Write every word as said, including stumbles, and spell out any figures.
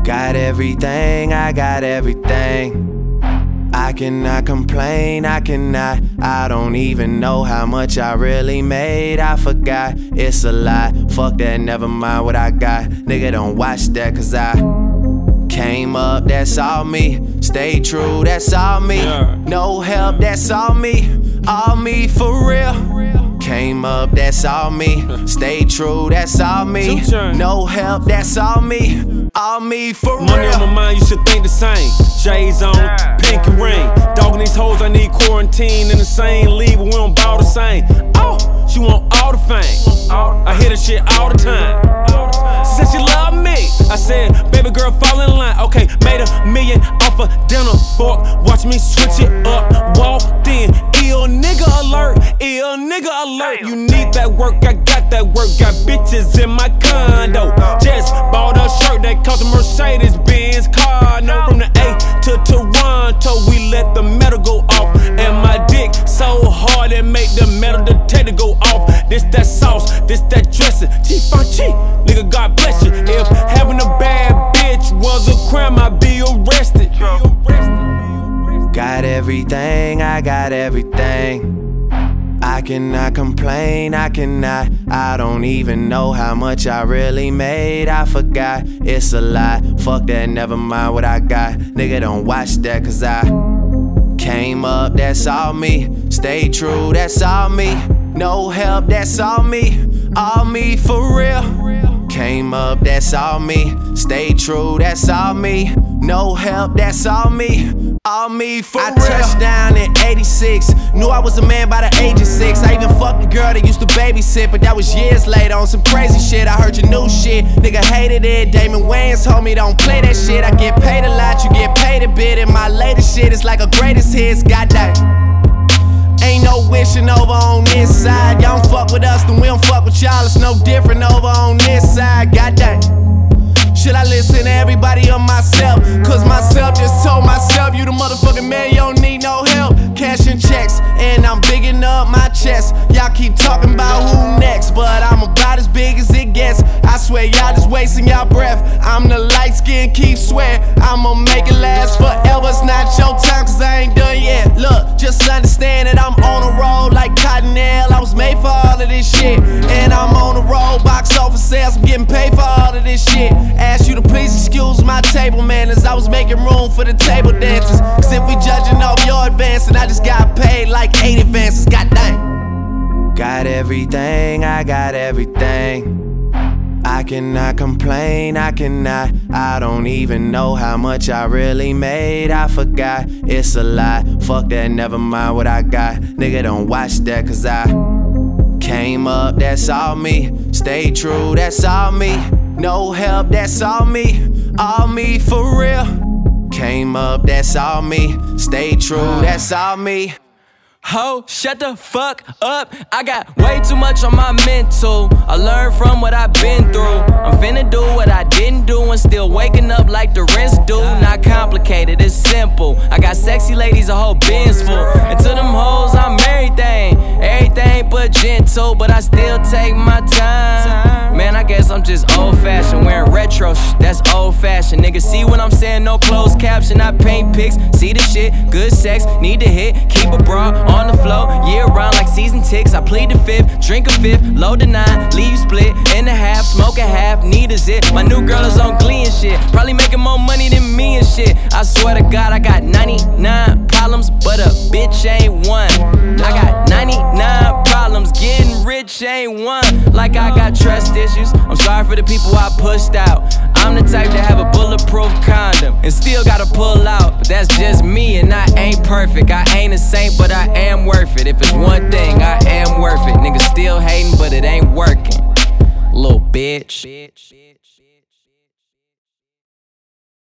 Got everything, I got everything. I cannot complain, I cannot. I don't even know how much I really made. I forgot, it's a lie. Fuck that, never mind what I got. Nigga, don't watch that, cause I came up, that's all me. Stay true, that's all me. No help, that's all me. All me for real. Came up, that's all me. Stay true, that's all me. No help, that's all me. All me for real. Money on my mind, you should think the same. Shades on, pinky ring. Dogging these hoes, I need quarantine in the same league, but we don't bow the same. Oh, she want all the fame. I hear that shit all the time. She said she love me. I said, baby girl, fall in line. Okay, made a million off a dinner fork. Watch me switch it up. Walked in, ill nigga alert. Ill nigga alert. You need that work, I got that work. Got bitches in my condo. Just bought a shirt that cost a Mercedes Benz car. No, from the A to Toronto, we let the metal go off. And my dick so hard it make the metal detector go off. This that sauce, this that dressing. Chi-fan-chi, nigga, God bless you. If having a bad bitch was a crime, I'd be arrested. Got everything, I got everything. I cannot complain, I cannot. I don't even know how much I really made. I forgot, it's a lie. Fuck that, never mind what I got. Nigga, don't watch that, cause I came up, that's all me. Stay true, that's all me. No help, that's all me. All me for real. Came up, that's all me. Stay true, that's all me. No help, that's all me. All me for I real. I touched down in eighty-six. Knew I was a man by the age of six. I even fucked a girl that used to babysit, but that was years later on some crazy shit. I heard your new shit, nigga hated it. Damon Wayans told me don't play that shit. I get paid a lot, you get paid a bit. And my latest shit is like a greatest hits. Goddamn. Ain't no wishing over on this side. Y'all don't fuck with us, then we don't fuck with y'all. It's no different over on this side. Goddamn. Should I listen to everybody or myself? Cause myself just told myself, you the motherfucking man, you don't need no help. Cashing checks, and I'm bigging up my chest. Y'all keep talking about who next, but I'm about as big as it gets. I swear y'all just wasting y'all breath. I'm the light skin, keep swear I'ma make it last forever. It's not your time, cause I ain't done yet. Look, just understand that I'm on a roll like Cottonelle. I was made for all of this shit, and I'm on a roll. Box office sales, I'm getting paid for all of this shit. Ask you to please excuse my table manners. I was making room for the table dancers. Cause if we judging off your advancing, I just got paid like eight advances. Goddamn. Got everything, I got everything. I cannot complain, I cannot. I don't even know how much I really made. I forgot, it's a lie. Fuck that, never mind what I got. Nigga, don't watch that, cause I came up, that's all me. Stay true, that's all me. No help, that's all me. All me for real. Came up, that's all me. Stay true, that's all me. Ho, shut the fuck up. I got way too much on my mental. I learned from what I've been through. I'm finna do what I didn't do and still waking up like the rest do. Not complicated, it's simple. I got sexy ladies, a whole bin's full. And to them hoes, I'm everything. Everything but gentle, but I still take my time. Man, I guess I'm just old-fashioned. Wearing retro sh that's old-fashioned. Nigga, see what I'm saying? No closed caption. I paint pics, see the shit. Good sex, need to hit. Keep a bra on the floor, year round like season ticks. I plead the fifth, drink a fifth, load the nine, leave split in the half, smoke a half, need a zit. My new girl is on Glee and shit, probably making more money than me and shit. I swear to God, I got ninety-nine problems, but a bitch ain't one. I got ninety-nine problems, getting rich ain't one. Like I got trust issues, I'm sorry for the people I pushed out. I'm the type to have a bulletproof condom and still gotta pull out, but that's just me and I ain't perfect. I ain't a saint, but I am worth it. If it's one thing, I am worth it. Niggas still hating, but it ain't working. Little bitch.